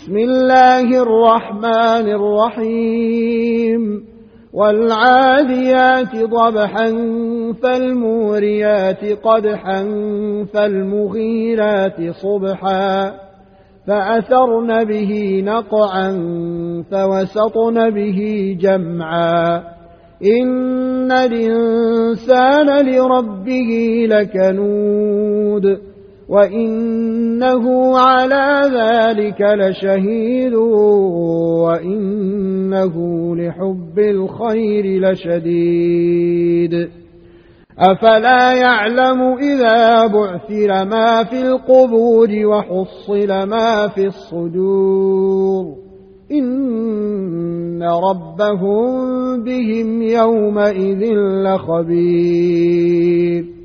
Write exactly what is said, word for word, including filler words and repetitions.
بسم الله الرحمن الرحيم والعاديات ضبحا فالموريات قدحا فالمغيرات صبحا فأثرن به نقعا فوسطن به جمعا إن الإنسان لربه لكنود وإنه على ذلك لشهيد وإنه لحب الخير لشديد أفلا يعلم إذا بعثر ما في القبور وحصل ما في الصدور إن ربهم بهم يومئذ لخبير